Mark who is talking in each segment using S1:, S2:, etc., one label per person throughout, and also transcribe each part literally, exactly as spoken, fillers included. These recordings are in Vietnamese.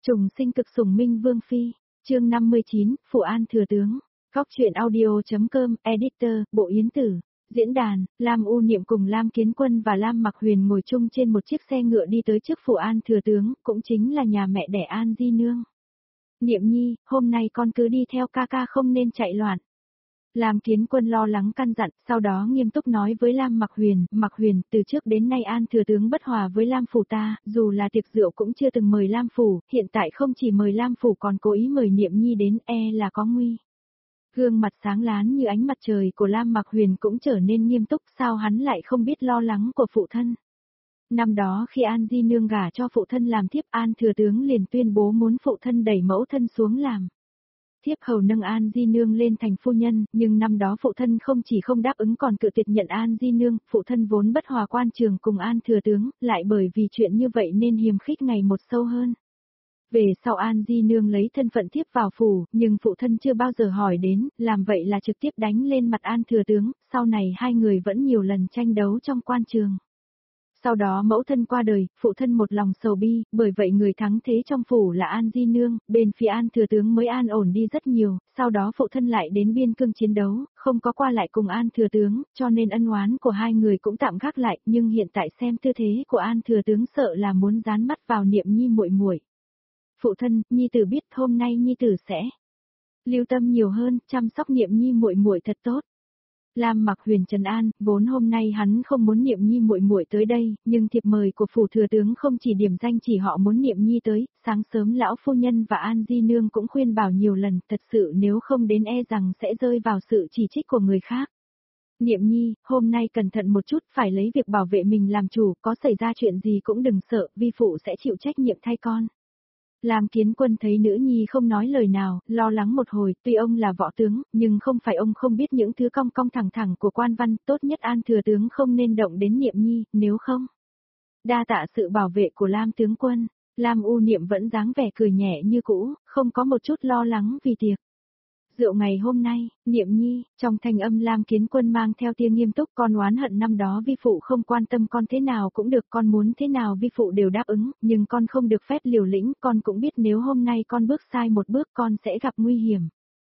S1: Trùng sinh cực sủng minh vương phi, chương năm mươi chín, Phụ An thừa tướng. Góc truyện audio.com, editor, Bộ Yến Tử. Diễn đàn, Lam U Niệm cùng Lam Kiến Quân và Lam Mặc Huyền ngồi chung trên một chiếc xe ngựa đi tới trước Phụ An thừa tướng, cũng chính là nhà mẹ đẻ An Di Nương. Niệm nhi, hôm nay con cứ đi theo ca ca không nên chạy loạn. Lam Kiến Quân lo lắng căn dặn, sau đó nghiêm túc nói với Lam Mặc Huyền, Mặc Huyền, từ trước đến nay An thừa tướng bất hòa với Lam phủ ta, dù là tiệc rượu cũng chưa từng mời Lam phủ, hiện tại không chỉ mời Lam phủ còn cố ý mời Niệm nhi đến, e là có nguy. Gương mặt sáng láng như ánh mặt trời của Lam Mặc Huyền cũng trở nên nghiêm túc, sao hắn lại không biết lo lắng của phụ thân. Năm đó khi An Di Nương gả cho phụ thân làm thiếp, An thừa tướng liền tuyên bố muốn phụ thân đẩy mẫu thân xuống làm thiếp hầu nâng An Di Nương lên thành phu nhân, nhưng năm đó phụ thân không chỉ không đáp ứng còn cự tuyệt nhận An Di Nương, phụ thân vốn bất hòa quan trường cùng An thừa tướng, lại bởi vì chuyện như vậy nên hiềm khích ngày một sâu hơn. Về sau An Di Nương lấy thân phận thiếp vào phủ, nhưng phụ thân chưa bao giờ hỏi đến, làm vậy là trực tiếp đánh lên mặt An thừa tướng, sau này hai người vẫn nhiều lần tranh đấu trong quan trường. Sau đó mẫu thân qua đời, phụ thân một lòng sầu bi, bởi vậy người thắng thế trong phủ là An Di Nương, bên phía An thừa tướng mới an ổn đi rất nhiều, sau đó phụ thân lại đến biên cương chiến đấu, không có qua lại cùng An thừa tướng, cho nên ân oán của hai người cũng tạm gác lại, nhưng hiện tại xem tư thế của An thừa tướng sợ là muốn dán mắt vào Niệm nhi muội muội. Phụ thân, nhi tử biết hôm nay nhi tử sẽ lưu tâm nhiều hơn, chăm sóc Niệm nhi muội muội thật tốt. Lam Mặc Huyền trấn an, vốn hôm nay hắn không muốn Niệm nhi muội muội tới đây, nhưng thiệp mời của phủ thừa tướng không chỉ điểm danh chỉ họ muốn Niệm nhi tới, sáng sớm lão phu nhân và An Di Nương cũng khuyên bảo nhiều lần, thật sự nếu không đến e rằng sẽ rơi vào sự chỉ trích của người khác. Niệm nhi, hôm nay cẩn thận một chút, phải lấy việc bảo vệ mình làm chủ, có xảy ra chuyện gì cũng đừng sợ, vi phụ sẽ chịu trách nhiệm thay con. Lam Kiến Quân thấy nữ nhi không nói lời nào, lo lắng một hồi, tuy ông là võ tướng, nhưng không phải ông không biết những thứ cong cong thẳng thẳng của quan văn, tốt nhất An thừa tướng không nên động đến Niệm nhi, nếu không. Đa tạ sự bảo vệ của Lam tướng quân, Lam U Niệm vẫn dáng vẻ cười nhẹ như cũ, không có một chút lo lắng vì tiệc rượu ngày hôm nay. Niệm nhi, trong thanh âm Lam Kiến Quân mang theo tia nghiêm túc, con oán hận năm đó vi phụ không quan tâm con thế nào cũng được, con muốn thế nào vi phụ đều đáp ứng, nhưng con không được phép liều lĩnh, con cũng biết nếu hôm nay con bước sai một bước con sẽ gặp nguy hiểm.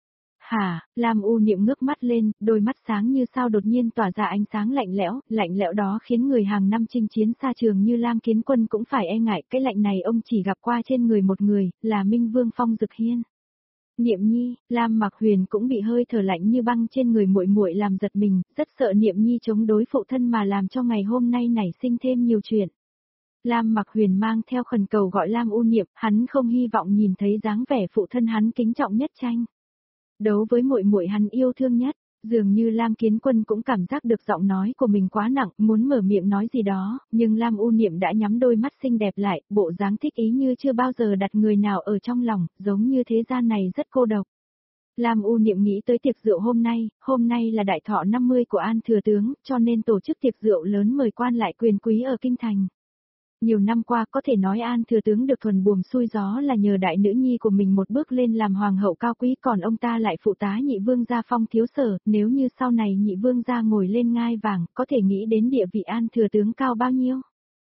S1: Hả, Lam U Niệm ngước mắt lên, đôi mắt sáng như sao đột nhiên tỏa ra ánh sáng lạnh lẽo, lạnh lẽo đó khiến người hàng năm chinh chiến xa trường như Lam Kiến Quân cũng phải e ngại, cái lạnh này ông chỉ gặp qua trên người một người, là Minh Vương Phong Dực Hiên. Niệm nhi, Lam Mặc Huyền cũng bị hơi thở lạnh như băng trên người muội muội làm giật mình, rất sợ Niệm nhi chống đối phụ thân mà làm cho ngày hôm nay nảy sinh thêm nhiều chuyện. Lam Mặc Huyền mang theo khẩn cầu gọi Lam U Niệm, hắn không hy vọng nhìn thấy dáng vẻ phụ thân hắn kính trọng nhất tranh đấu với muội muội hắn yêu thương nhất. Dường như Lam Kiến Quân cũng cảm giác được giọng nói của mình quá nặng, muốn mở miệng nói gì đó, nhưng Lam U Niệm đã nhắm đôi mắt xinh đẹp lại, bộ dáng thích ý như chưa bao giờ đặt người nào ở trong lòng, giống như thế gian này rất cô độc. Lam U Niệm nghĩ tới tiệc rượu hôm nay, hôm nay là đại thọ năm mươi của An thừa tướng, cho nên tổ chức tiệc rượu lớn mời quan lại quyền quý ở kinh thành. Nhiều năm qua có thể nói An thừa tướng được thuần buồm xuôi gió là nhờ đại nữ nhi của mình một bước lên làm hoàng hậu cao quý, còn ông ta lại phụ tá nhị vương gia Phong thiếu sở, nếu như sau này nhị vương gia ngồi lên ngai vàng, có thể nghĩ đến địa vị An thừa tướng cao bao nhiêu.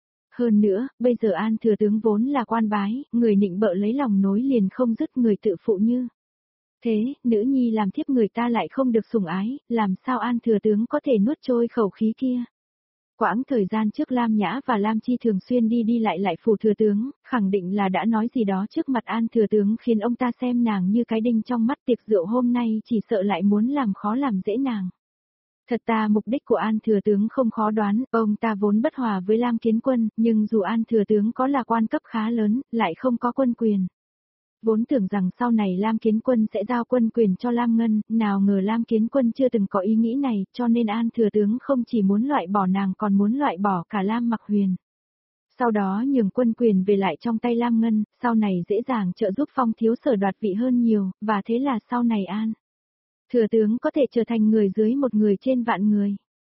S1: Hơn nữa, bây giờ An thừa tướng vốn là quan bái, người nịnh bợ lấy lòng nối liền không dứt, người tự phụ như thế, nữ nhi làm thiếp người ta lại không được sủng ái, làm sao An thừa tướng có thể nuốt trôi khẩu khí kia. Quãng thời gian trước Lam Nhã và Lam Chi thường xuyên đi đi lại lại phủ thừa tướng, khẳng định là đã nói gì đó trước mặt An thừa tướng khiến ông ta xem nàng như cái đinh trong mắt, tiệc rượu hôm nay chỉ sợ lại muốn làm khó làm dễ nàng. Thật ta mục đích của An thừa tướng không khó đoán, ông ta vốn bất hòa với Lam Kiến Quân, nhưng dù An thừa tướng có là quan cấp khá lớn, lại không có quân quyền. Vốn tưởng rằng sau này Lam Kiến Quân sẽ giao quân quyền cho Lam Ngân, nào ngờ Lam Kiến Quân chưa từng có ý nghĩ này, cho nên An thừa tướng không chỉ muốn loại bỏ nàng còn muốn loại bỏ cả Lam Mặc Huyền. Sau đó nhường quân quyền về lại trong tay Lam Ngân, sau này dễ dàng trợ giúp Phong thiếu sở đoạt vị hơn nhiều, và thế là sau này An thừa tướng có thể trở thành người dưới một người trên vạn người.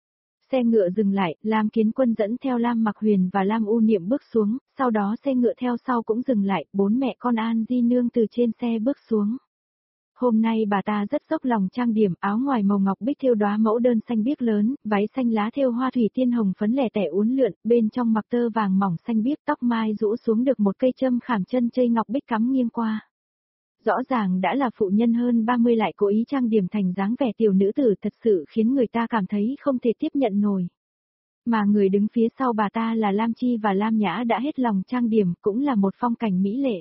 S1: Xe ngựa dừng lại, Lam Kiến Quân dẫn theo Lam Mặc Huyền và Lam U Niệm bước xuống, sau đó xe ngựa theo sau cũng dừng lại, bốn mẹ con An Di Nương từ trên xe bước xuống. Hôm nay bà ta rất dốc lòng trang điểm, áo ngoài màu ngọc bích thêu đóa mẫu đơn xanh biếc lớn, váy xanh lá thêu hoa thủy tiên hồng phấn lẻ tẻ uốn lượn, bên trong mặc tơ vàng mỏng xanh biếc, tóc mai rũ xuống được một cây châm khảm chân chây ngọc bích cắm nghiêng qua. Rõ ràng đã là phụ nhân hơn ba mươi lại cố ý trang điểm thành dáng vẻ tiểu nữ tử, thật sự khiến người ta cảm thấy không thể tiếp nhận nổi. Mà người đứng phía sau bà ta là Lam Chi và Lam Nhã đã hết lòng trang điểm, cũng là một phong cảnh mỹ lệ.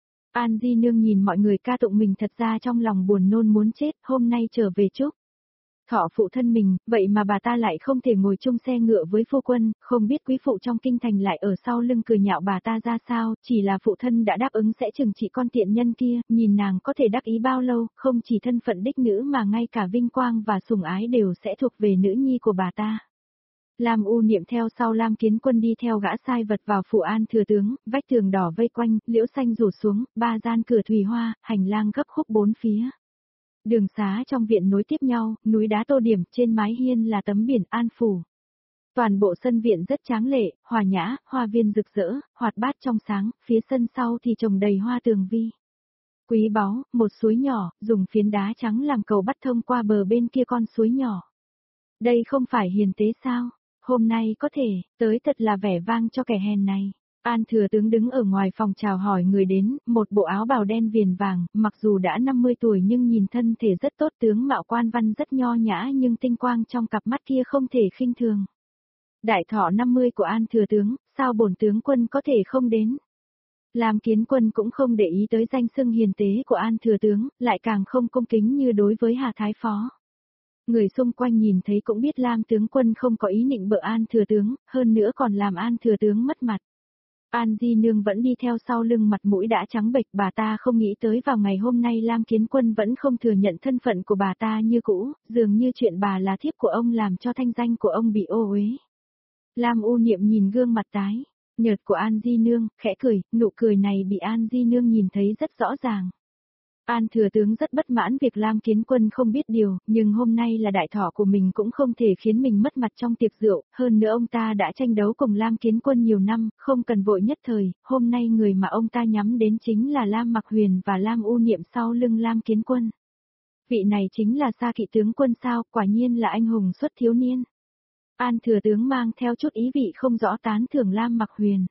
S1: An Di Nương nhìn mọi người ca tụng mình thật ra trong lòng buồn nôn muốn chết, hôm nay trở về chúc thọ phụ thân mình, vậy mà bà ta lại không thể ngồi chung xe ngựa với phu quân, không biết quý phụ trong kinh thành lại ở sau lưng cười nhạo bà ta ra sao, chỉ là phụ thân đã đáp ứng sẽ trừng trị con tiện nhân kia, nhìn nàng có thể đắc ý bao lâu, không chỉ thân phận đích nữ mà ngay cả vinh quang và sủng ái đều sẽ thuộc về nữ nhi của bà ta. Lam U Niệm theo sau Lam Kiến Quân đi theo gã sai vật vào phủ An thừa tướng, vách tường đỏ vây quanh, liễu xanh rủ xuống, ba gian cửa thủy hoa, hành lang gấp khúc bốn phía. Đường xá trong viện nối tiếp nhau, núi đá tô điểm, trên mái hiên là tấm biển An phủ. Toàn bộ sân viện rất tráng lệ, hòa nhã, hoa viên rực rỡ, hoạt bát trong sáng, phía sân sau thì trồng đầy hoa tường vi. Quý báu, một suối nhỏ, dùng phiến đá trắng làm cầu bắt thông qua bờ bên kia con suối nhỏ. Đây không phải hiền tế sao? Hôm nay có thể, tới thật là vẻ vang cho kẻ hèn này. An thừa tướng đứng ở ngoài phòng chào hỏi người đến, một bộ áo bào đen viền vàng, mặc dù đã năm mươi tuổi nhưng nhìn thân thể rất tốt, tướng mạo quan văn rất nho nhã nhưng tinh quang trong cặp mắt kia không thể khinh thường. Đại thọ năm mươi của An thừa tướng, sao bổn tướng quân có thể không đến? Lam Kiến Quân cũng không để ý tới danh xưng hiền tế của An thừa tướng, lại càng không cung kính như đối với Hà Thái Phó. Người xung quanh nhìn thấy cũng biết Lam tướng quân không có ý định bợ An thừa tướng, hơn nữa còn làm An thừa tướng mất mặt. An Di Nương vẫn đi theo sau lưng, mặt mũi đã trắng bệch, bà ta không nghĩ tới vào ngày hôm nay Lam Kiến Quân vẫn không thừa nhận thân phận của bà ta như cũ, dường như chuyện bà là thiếp của ông làm cho thanh danh của ông bị ô uế. Lam U Niệm nhìn gương mặt tái nhợt của An Di Nương, khẽ cười, nụ cười này bị An Di Nương nhìn thấy rất rõ ràng. An thừa tướng rất bất mãn việc Lam Kiến Quân không biết điều, nhưng hôm nay là đại thọ của mình cũng không thể khiến mình mất mặt trong tiệc rượu, hơn nữa ông ta đã tranh đấu cùng Lam Kiến Quân nhiều năm, không cần vội nhất thời, hôm nay người mà ông ta nhắm đến chính là Lam Mặc Huyền và Lam U Niệm sau lưng Lam Kiến Quân. Vị này chính là Sa Kỵ tướng quân sao, quả nhiên là anh hùng xuất thiếu niên. An thừa tướng mang theo chút ý vị không rõ tán thưởng Lam Mặc Huyền.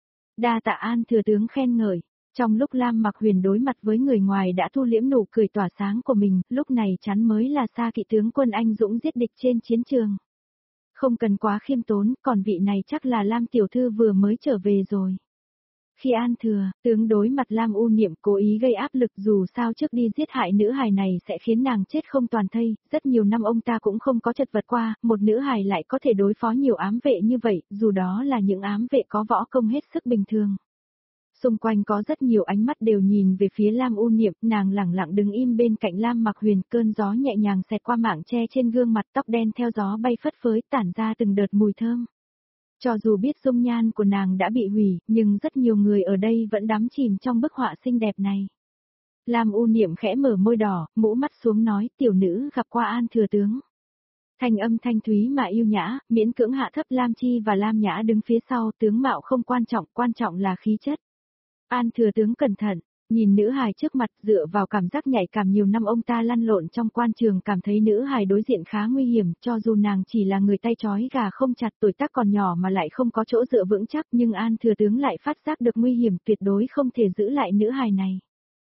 S1: Đa tạ An thừa tướng khen ngợi. Trong lúc Lam Mặc Huyền đối mặt với người ngoài đã thu liễm nụ cười tỏa sáng của mình, lúc này chắn mới là Sa Kỵ tướng quân anh dũng giết địch trên chiến trường. Không cần quá khiêm tốn, còn vị này chắc là Lam tiểu thư vừa mới trở về rồi. Khi An thừa, tướng đối mặt Lam U Niệm cố ý gây áp lực, dù sao trước đi giết hại nữ hài này sẽ khiến nàng chết không toàn thây, rất nhiều năm ông ta cũng không có chật vật qua, một nữ hài lại có thể đối phó nhiều ám vệ như vậy, dù đó là những ám vệ có võ công hết sức bình thường. Xung quanh có rất nhiều ánh mắt đều nhìn về phía Lam U Niệm, nàng lẳng lặng đứng im bên cạnh Lam Mặc Huyền, cơn gió nhẹ nhàng xẹt qua mảng che trên gương mặt, tóc đen theo gió bay phất phới tản ra từng đợt mùi thơm. Cho dù biết dung nhan của nàng đã bị hủy, nhưng rất nhiều người ở đây vẫn đắm chìm trong bức họa xinh đẹp này. Lam U Niệm khẽ mở môi đỏ, mũ mắt xuống nói, tiểu nữ gặp qua An thừa tướng. Thanh âm thanh thúy mà yêu nhã, miễn cưỡng hạ thấp Lam Chi và Lam Nhã đứng phía sau, tướng mạo không quan trọng, quan trọng là khí chất. An thừa tướng cẩn thận, nhìn nữ hài trước mặt, dựa vào cảm giác nhạy cảm nhiều năm ông ta lăn lộn trong quan trường, cảm thấy nữ hài đối diện khá nguy hiểm, cho dù nàng chỉ là người tay trói gà không chặt, tuổi tác còn nhỏ mà lại không có chỗ dựa vững chắc, nhưng An thừa tướng lại phát giác được nguy hiểm, tuyệt đối không thể giữ lại nữ hài này.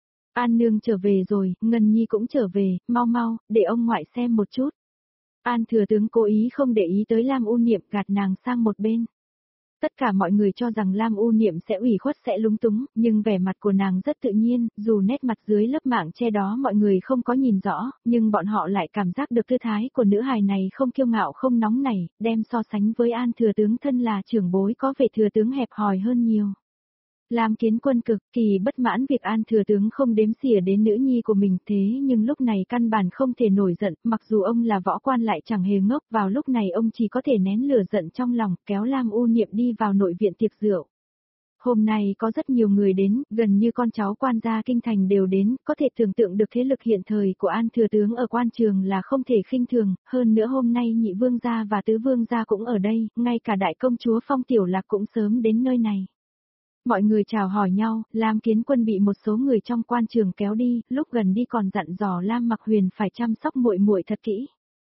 S1: An nương trở về rồi, Ngân Nhi cũng trở về, mau mau, để ông ngoại xem một chút. An thừa tướng cố ý không để ý tới Lam U Niệm, gạt nàng sang một bên. Tất cả mọi người cho rằng Lam U Niệm sẽ ủy khuất sẽ lúng túng, nhưng vẻ mặt của nàng rất tự nhiên, dù nét mặt dưới lớp mảng che đó mọi người không có nhìn rõ, nhưng bọn họ lại cảm giác được tư thái của nữ hài này không kiêu ngạo không nóng nảy, đem so sánh với An thừa tướng thân là trưởng bối có vẻ thừa tướng hẹp hòi hơn nhiều. Lam Kiến Quân cực kỳ bất mãn việc An thừa tướng không đếm xỉa đến nữ nhi của mình, thế nhưng lúc này căn bản không thể nổi giận, mặc dù ông là võ quan lại chẳng hề ngốc, vào lúc này ông chỉ có thể nén lửa giận trong lòng, kéo Lam U Niệm đi vào nội viện tiệc rượu. Hôm nay có rất nhiều người đến, gần như con cháu quan gia kinh thành đều đến, có thể tưởng tượng được thế lực hiện thời của An thừa tướng ở quan trường là không thể khinh thường, hơn nữa hôm nay nhị vương gia và tứ vương gia cũng ở đây, ngay cả đại công chúa Phong Tiểu Lạc cũng sớm đến nơi này. Mọi người chào hỏi nhau, Lam Kiến Quân bị một số người trong quan trường kéo đi, lúc gần đi còn dặn dò Lam Mặc Huyền phải chăm sóc muội muội thật kỹ.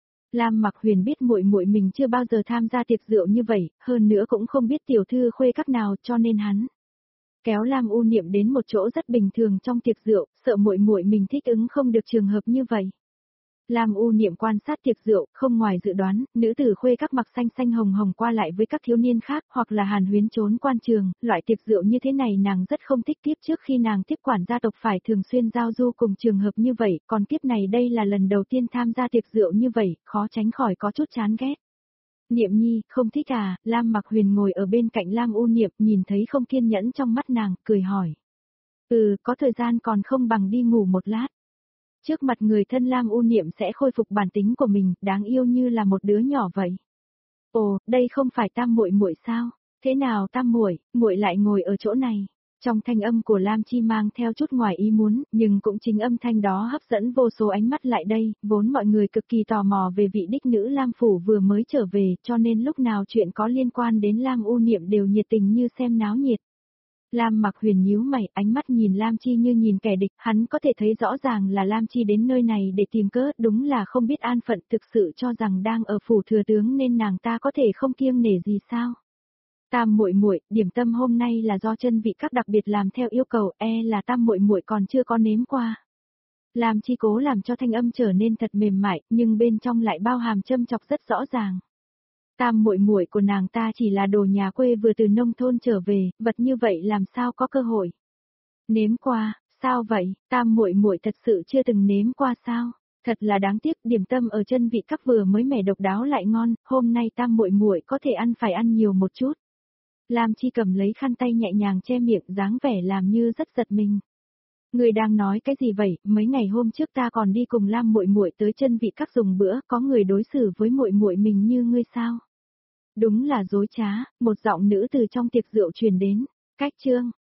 S1: Lam Mặc Huyền biết muội muội mình chưa bao giờ tham gia tiệc rượu như vậy, hơn nữa cũng không biết tiểu thư khuê các nào, cho nên hắn kéo Lam U Niệm đến một chỗ rất bình thường trong tiệc rượu, sợ muội muội mình thích ứng không được trường hợp như vậy. Lam U Niệm quan sát tiệc rượu, không ngoài dự đoán, nữ tử khuê các mặc xanh xanh hồng hồng qua lại với các thiếu niên khác, hoặc là hàn huyến trốn quan trường, loại tiệc rượu như thế này nàng rất không thích. Tiếp trước khi nàng tiếp quản gia tộc phải thường xuyên giao du cùng trường hợp như vậy, còn kiếp này đây là lần đầu tiên tham gia tiệc rượu như vậy, khó tránh khỏi có chút chán ghét. Niệm nhi, không thích à? Lam Mặc Huyền ngồi ở bên cạnh Lam U Niệm, nhìn thấy không kiên nhẫn trong mắt nàng, cười hỏi. Ừ, có thời gian còn không bằng đi ngủ một lát. Trước mặt người thân Lam U Niệm sẽ khôi phục bản tính của mình, đáng yêu như là một đứa nhỏ vậy. Ồ, đây không phải Tam muội muội sao? Thế nào Tam muội, muội lại ngồi ở chỗ này? Trong thanh âm của Lam Chi mang theo chút ngoài ý muốn, nhưng cũng chính âm thanh đó hấp dẫn vô số ánh mắt lại đây, vốn mọi người cực kỳ tò mò về vị đích nữ Lam phủ vừa mới trở về, cho nên lúc nào chuyện có liên quan đến Lam U Niệm đều nhiệt tình như xem náo nhiệt. Lam Mặc Huyền nhíu mày, ánh mắt nhìn Lam Chi như nhìn kẻ địch, hắn có thể thấy rõ ràng là Lam Chi đến nơi này để tìm cớ, đúng là không biết an phận, thực sự cho rằng đang ở phủ thừa tướng nên nàng ta có thể không kiêng nể gì sao? Tam muội muội, điểm tâm hôm nay là do chân vị các đặc biệt làm theo yêu cầu, e là Tam muội muội còn chưa có nếm qua. Lam Chi cố làm cho thanh âm trở nên thật mềm mại, nhưng bên trong lại bao hàm châm chọc rất rõ ràng. Tam muội muội của nàng ta chỉ là đồ nhà quê vừa từ nông thôn trở về, vật như vậy làm sao có cơ hội. Nếm qua, sao vậy? Tam muội muội thật sự chưa từng nếm qua sao? Thật là đáng tiếc, điểm tâm ở chân vị các vừa mới mẻ độc đáo lại ngon, hôm nay Tam muội muội có thể ăn phải ăn nhiều một chút. Lam Chi cầm lấy khăn tay nhẹ nhàng che miệng, dáng vẻ làm như rất giật mình. Người đang nói cái gì vậy? Mấy ngày hôm trước ta còn đi cùng Lam muội muội tới chân vị các dùng bữa, có người đối xử với muội muội mình như ngươi sao? Đúng là dối trá, một giọng nữ từ trong tiệc rượu truyền đến. Cách chương